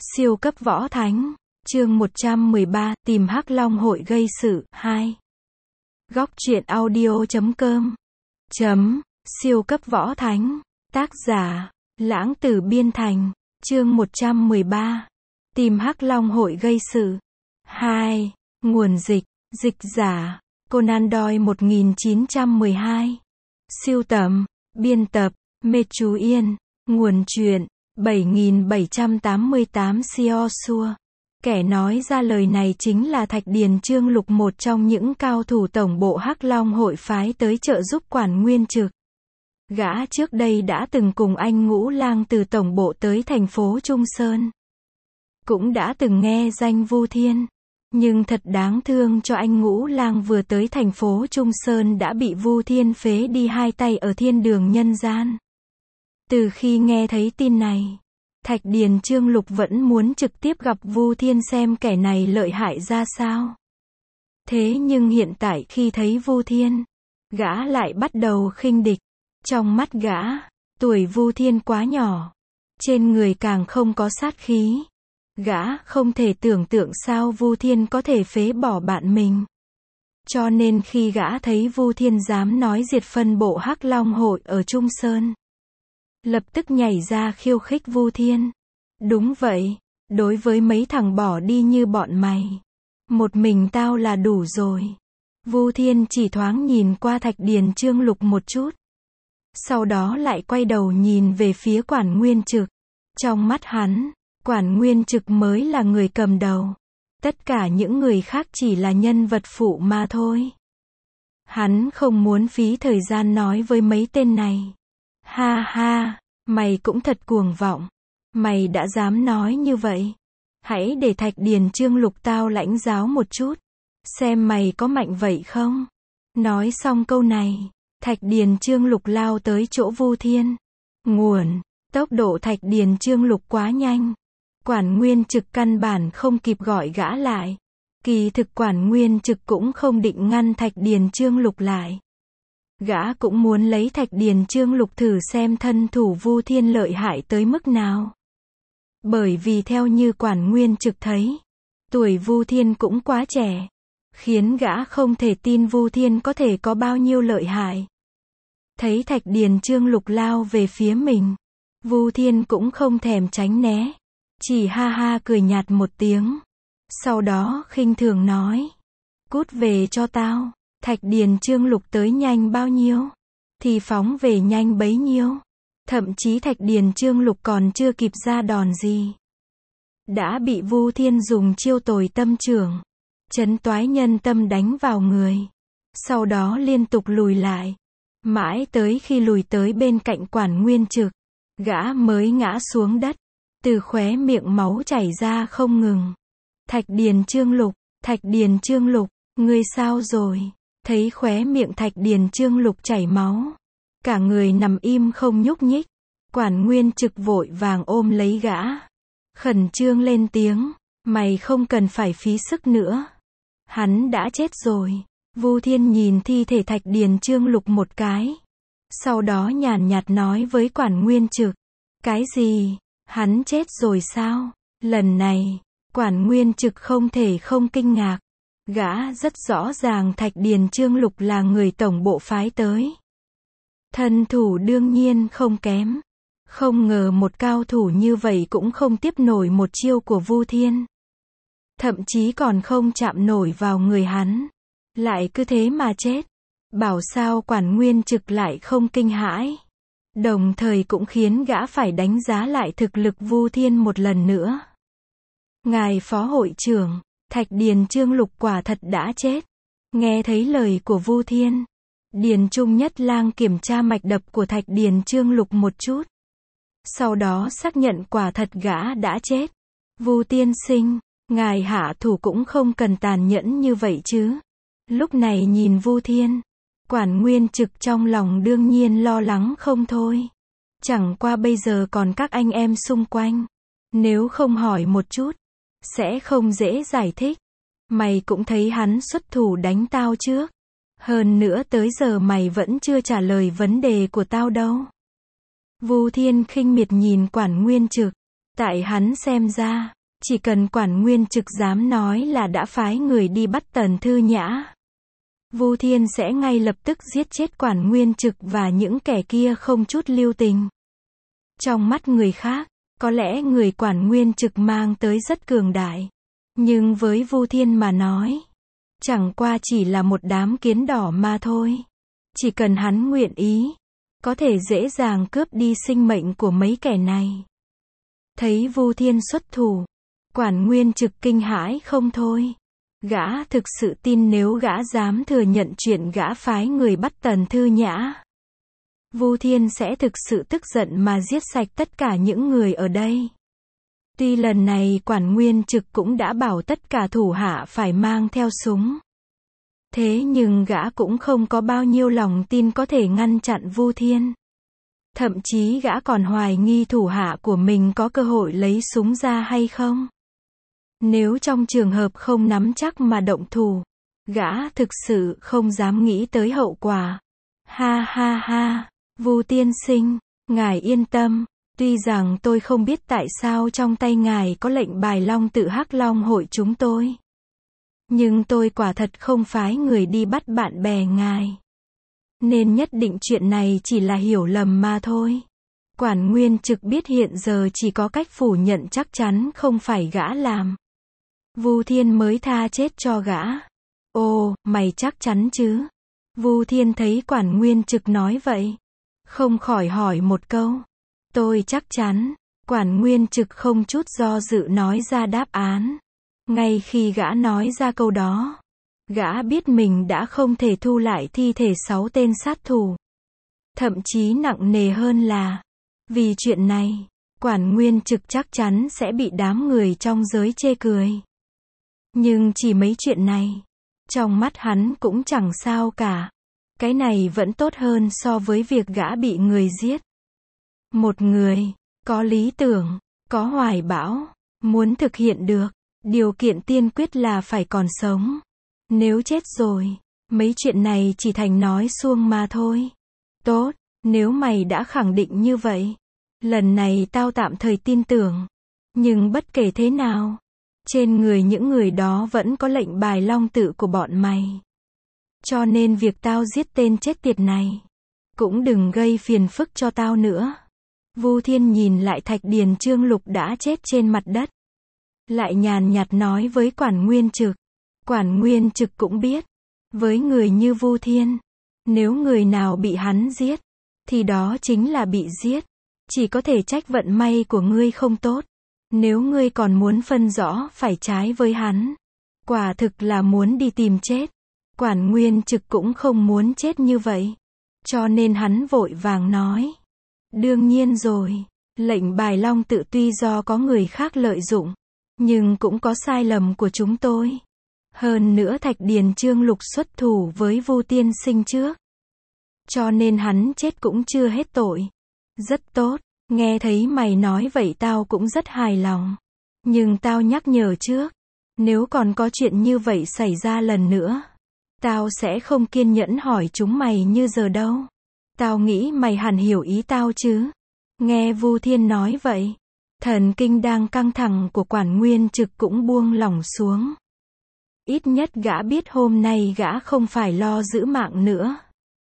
Siêu cấp võ thánh, chương 113, tìm Hắc Long hội gây sự, 2. Góc truyện audio.com Siêu cấp võ thánh, tác giả, Lãng Tử Biên Thành, chương 113, tìm Hắc Long hội gây sự, 2. Nguồn dịch, dịch giả, Conan Doyle 1912. Sưu tầm, biên tập, Mê Chú Yên, nguồn truyện, 7788 Siosua. Kẻ nói ra lời này chính là Thạch Điền Trương Lục, một trong những cao thủ tổng bộ Hắc Long hội phái tới trợ giúp Quản Nguyên Trực. Gã trước đây đã từng cùng anh Ngũ Lang từ tổng bộ tới thành phố Trung Sơn. Cũng đã từng nghe danh Vu Thiên. Nhưng thật đáng thương cho anh Ngũ Lang vừa tới thành phố Trung Sơn đã bị Vu Thiên phế đi hai tay ở thiên đường nhân gian. Từ khi nghe thấy tin này, Thạch Điền Trương Lục vẫn muốn trực tiếp gặp Vu Thiên xem kẻ này lợi hại ra sao. Thế nhưng hiện tại khi thấy Vu Thiên, gã lại bắt đầu khinh địch. Trong mắt gã, tuổi Vu Thiên quá nhỏ, trên người càng không có sát khí. Gã không thể tưởng tượng sao Vu Thiên có thể phế bỏ bạn mình. Cho nên khi gã thấy Vu Thiên dám nói diệt phân bộ Hắc Long hội ở Trung Sơn, lập tức nhảy ra khiêu khích Vu Thiên. Đúng vậy, đối với mấy thằng bỏ đi như bọn mày, một mình tao là đủ rồi. Vu Thiên chỉ thoáng nhìn qua Thạch Điền Trương Lục một chút, sau đó lại quay đầu nhìn về phía Quản Nguyên Trực. Trong mắt hắn, Quản Nguyên Trực mới là người cầm đầu. Tất cả những người khác chỉ là nhân vật phụ mà thôi. Hắn không muốn phí thời gian nói với mấy tên này. Ha ha, mày cũng thật cuồng vọng. Mày đã dám nói như vậy. Hãy để Thạch Điền Trương Lục tao lãnh giáo một chút. Xem mày có mạnh vậy không? Nói xong câu này, Thạch Điền Trương Lục lao tới chỗ Vu Thiên. Nguồn, tốc độ Thạch Điền Trương Lục quá nhanh. Quản Nguyên Trực căn bản không kịp gọi gã lại. Kỳ thực Quản Nguyên Trực cũng không định ngăn Thạch Điền Trương Lục lại. Gã cũng muốn lấy Thạch Điền Trương Lục thử xem thân thủ Vu Thiên lợi hại tới mức nào. Bởi vì theo như Quản Nguyên Trực thấy, tuổi Vu Thiên cũng quá trẻ, khiến gã không thể tin Vu Thiên có thể có bao nhiêu lợi hại. Thấy Thạch Điền Trương Lục lao về phía mình, Vu Thiên cũng không thèm tránh né, chỉ ha ha cười nhạt một tiếng. Sau đó khinh thường nói, cút về cho tao. Thạch Điền Trương Lục tới nhanh bao nhiêu, thì phóng về nhanh bấy nhiêu. Thậm chí Thạch Điền Trương Lục còn chưa kịp ra đòn gì, đã bị Vu Thiên dùng chiêu tồi tâm trưởng, trấn toái nhân tâm đánh vào người. Sau đó liên tục lùi lại, mãi tới khi lùi tới bên cạnh Quản Nguyên Trực, gã mới ngã xuống đất, từ khóe miệng máu chảy ra không ngừng. Thạch Điền Trương Lục, Thạch Điền Trương Lục, ngươi sao rồi? Thấy khóe miệng Thạch Điền Trương Lục chảy máu, cả người nằm im không nhúc nhích. Quản Nguyên Trực vội vàng ôm lấy gã, khẩn trương lên tiếng, mày không cần phải phí sức nữa. Hắn đã chết rồi. Vu Thiên nhìn thi thể Thạch Điền Trương Lục một cái, sau đó nhàn nhạt nói với Quản Nguyên Trực, cái gì? Hắn chết rồi sao? Lần này, Quản Nguyên Trực không thể không kinh ngạc. Gã rất rõ ràng Thạch Điền Trương Lục là người tổng bộ phái tới. Thân thủ đương nhiên không kém. Không ngờ một cao thủ như vậy cũng không tiếp nổi một chiêu của Vu Thiên. Thậm chí còn không chạm nổi vào người hắn. Lại cứ thế mà chết. Bảo sao Quản Nguyên Trực lại không kinh hãi. Đồng thời cũng khiến gã phải đánh giá lại thực lực Vu Thiên một lần nữa. Ngài Phó Hội trưởng, Thạch Điền Trương Lục quả thật đã chết. Nghe thấy lời của Vu Thiên, Điền Trung Nhất Lang kiểm tra mạch đập của Thạch Điền Trương Lục một chút. Sau đó xác nhận quả thật gã đã chết. Vu tiên sinh, ngài hạ thủ cũng không cần tàn nhẫn như vậy chứ. Lúc này nhìn Vu Thiên, Quản Nguyên Trực trong lòng đương nhiên lo lắng không thôi. Chẳng qua bây giờ còn các anh em xung quanh. Nếu không hỏi một chút, sẽ không dễ giải thích. Mày cũng thấy hắn xuất thủ đánh tao trước. Hơn nữa tới giờ mày vẫn chưa trả lời vấn đề của tao đâu. Vu Thiên khinh miệt nhìn Quản Nguyên Trực. Tại hắn xem ra, chỉ cần Quản Nguyên Trực dám nói là đã phái người đi bắt Tần Thư Nhã, Vu Thiên sẽ ngay lập tức giết chết Quản Nguyên Trực và những kẻ kia không chút lưu tình. Trong mắt người khác, có lẽ người Quản Nguyên Trực mang tới rất cường đại. Nhưng với Vu Thiên mà nói, chẳng qua chỉ là một đám kiến đỏ mà thôi. Chỉ cần hắn nguyện ý, có thể dễ dàng cướp đi sinh mệnh của mấy kẻ này. Thấy Vu Thiên xuất thủ, Quản Nguyên Trực kinh hãi không thôi. Gã thực sự tin nếu gã dám thừa nhận chuyện gã phái người bắt Tần Thư Nhã, Vu Thiên sẽ thực sự tức giận mà giết sạch tất cả những người ở đây. Tuy lần này Quản Nguyên Trực cũng đã bảo tất cả thủ hạ phải mang theo súng. Thế nhưng gã cũng không có bao nhiêu lòng tin có thể ngăn chặn Vu Thiên. Thậm chí gã còn hoài nghi thủ hạ của mình có cơ hội lấy súng ra hay không. Nếu trong trường hợp không nắm chắc mà động thủ, gã thực sự không dám nghĩ tới hậu quả. Ha ha ha, Vu tiên sinh, ngài yên tâm, tuy rằng tôi không biết tại sao trong tay ngài có lệnh bài Long Tự Hắc Long hội chúng tôi. Nhưng tôi quả thật không phái người đi bắt bạn bè ngài. Nên nhất định chuyện này chỉ là hiểu lầm mà thôi. Quản Nguyên Trực biết hiện giờ chỉ có cách phủ nhận chắc chắn không phải gã làm. Vu Thiên mới tha chết cho gã. Ồ, mày chắc chắn chứ? Vu Thiên thấy Quản Nguyên Trực nói vậy, không khỏi hỏi một câu. Tôi chắc chắn. Quản Nguyên Trực không chút do dự nói ra đáp án. Ngay khi gã nói ra câu đó, gã biết mình đã không thể thu lại thi thể 6 tên sát thủ. Thậm chí nặng nề hơn là, vì chuyện này, Quản Nguyên Trực chắc chắn sẽ bị đám người trong giới chê cười. Nhưng chỉ mấy chuyện này, trong mắt hắn cũng chẳng sao cả. Cái này vẫn tốt hơn so với việc gã bị người giết. Một người, có lý tưởng, có hoài bão, muốn thực hiện được, điều kiện tiên quyết là phải còn sống. Nếu chết rồi, mấy chuyện này chỉ thành nói suông mà thôi. Tốt, nếu mày đã khẳng định như vậy, lần này tao tạm thời tin tưởng. Nhưng bất kể thế nào, trên người những người đó vẫn có lệnh bài Long Tự của bọn mày. Cho nên việc tao giết tên chết tiệt này, cũng đừng gây phiền phức cho tao nữa. Vu Thiên nhìn lại Thạch Điền Trương Lục đã chết trên mặt đất, lại nhàn nhạt nói với Quản Nguyên Trực. Quản Nguyên Trực cũng biết, với người như Vu Thiên, nếu người nào bị hắn giết, thì đó chính là bị giết. Chỉ có thể trách vận may của ngươi không tốt. Nếu ngươi còn muốn phân rõ phải trái với hắn, quả thực là muốn đi tìm chết. Quản Nguyên Trực cũng không muốn chết như vậy. Cho nên hắn vội vàng nói. Đương nhiên rồi, lệnh bài Long Tự tuy do có người khác lợi dụng, nhưng cũng có sai lầm của chúng tôi. Hơn nữa Thạch Điền Trương Lục xuất thủ với Vu tiên sinh trước. Cho nên hắn chết cũng chưa hết tội. Rất tốt, nghe thấy mày nói vậy tao cũng rất hài lòng. Nhưng tao nhắc nhở trước, nếu còn có chuyện như vậy xảy ra lần nữa, tao sẽ không kiên nhẫn hỏi chúng mày như giờ đâu. Tao nghĩ mày hẳn hiểu ý tao chứ. Nghe Vu Thiên nói vậy, thần kinh đang căng thẳng của Quản Nguyên Trực cũng buông lỏng xuống. Ít nhất gã biết hôm nay gã không phải lo giữ mạng nữa.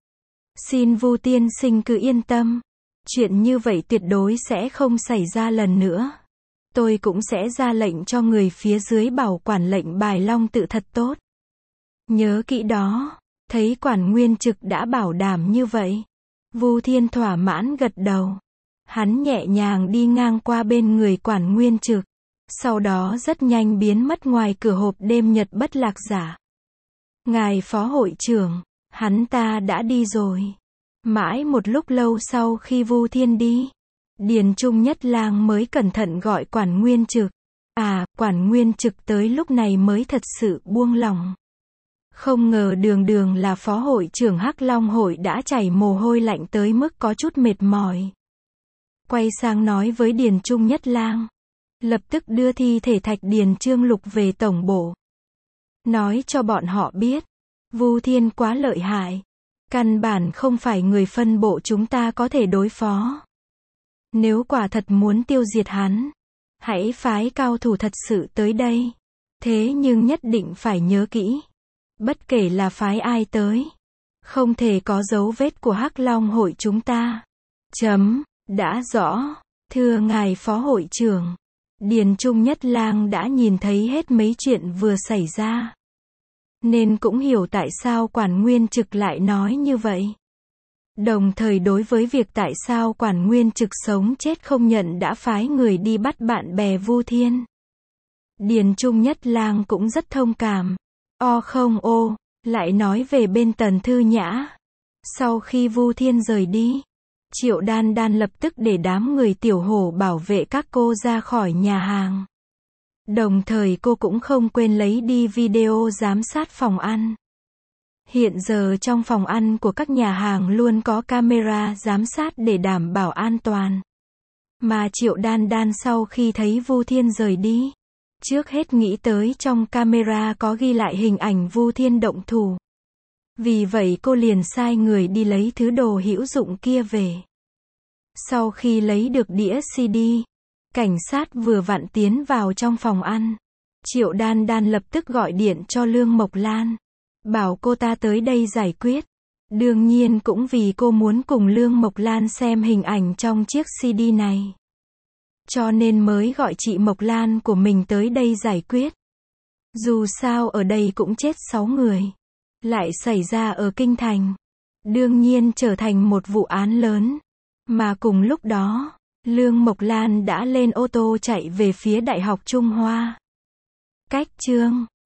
Xin Vu tiên sinh cứ yên tâm, chuyện như vậy tuyệt đối sẽ không xảy ra lần nữa. Tôi cũng sẽ ra lệnh cho người phía dưới bảo quản lệnh bài Long Tự thật tốt. Nhớ kỹ đó. Thấy Quản Nguyên Trực đã bảo đảm như vậy, Vu Thiên thỏa mãn gật đầu. Hắn nhẹ nhàng đi ngang qua bên người Quản Nguyên Trực, sau đó rất nhanh biến mất ngoài cửa hộp đêm nhật bất lạc giả. Ngài phó hội trưởng, hắn ta đã đi rồi. Mãi một lúc lâu sau khi Vu Thiên đi, Điền Trung Nhất Lang mới cẩn thận gọi Quản Nguyên Trực. Quản Nguyên Trực tới lúc này mới thật sự buông lỏng. Không ngờ đường là phó hội trưởng Hắc Long hội đã chảy mồ hôi lạnh tới mức có chút mệt mỏi. Quay sang nói với Điền Trung Nhất Lang, lập tức đưa thi thể Thạch Điền Trương Lục về tổng bộ. Nói cho bọn họ biết, Vu Thiên quá lợi hại, căn bản không phải người phân bộ chúng ta có thể đối phó. Nếu quả thật muốn tiêu diệt hắn, Hãy phái cao thủ thật sự tới đây. Thế nhưng nhất định phải nhớ kỹ. Bất kể là phái ai tới, không thể có dấu vết của Hắc Long hội chúng ta. Đã rõ. Thưa ngài phó hội trưởng. Điền Trung Nhất Lang đã nhìn thấy hết mấy chuyện vừa xảy ra. Nên cũng hiểu tại sao Quản Nguyên Trực lại nói như vậy. Đồng thời đối với việc tại sao Quản Nguyên Trực sống chết không nhận đã phái người đi bắt bạn bè Vu Thiên. Điền Trung Nhất Lang cũng rất thông cảm. Lại nói về bên Tần Thư Nhã. Sau khi Vu Thiên rời đi, Triệu Đan Đan lập tức để đám người Tiểu Hổ bảo vệ các cô ra khỏi nhà hàng. Đồng thời cô cũng không quên lấy đi video giám sát phòng ăn. Hiện giờ trong phòng ăn của các nhà hàng luôn có camera giám sát để đảm bảo an toàn. Mà Triệu Đan Đan sau khi thấy Vu Thiên rời đi, trước hết nghĩ tới trong camera có ghi lại hình ảnh Vu Thiên động thủ. Vì vậy cô liền sai người đi lấy thứ đồ hữu dụng kia về. Sau khi lấy được đĩa CD, cảnh sát vừa vặn tiến vào trong phòng ăn. Triệu Đan Đan lập tức gọi điện cho Lương Mộc Lan, bảo cô ta tới đây giải quyết. Đương nhiên cũng vì cô muốn cùng Lương Mộc Lan xem hình ảnh trong chiếc CD này. Cho nên mới gọi chị Mộc Lan của mình tới đây giải quyết. Dù sao ở đây cũng chết 6 người. Lại xảy ra ở Kinh Thành. Đương nhiên trở thành một vụ án lớn. Mà cùng lúc đó, Lương Mộc Lan đã lên ô tô chạy về phía Đại học Trung Hoa. Cách chương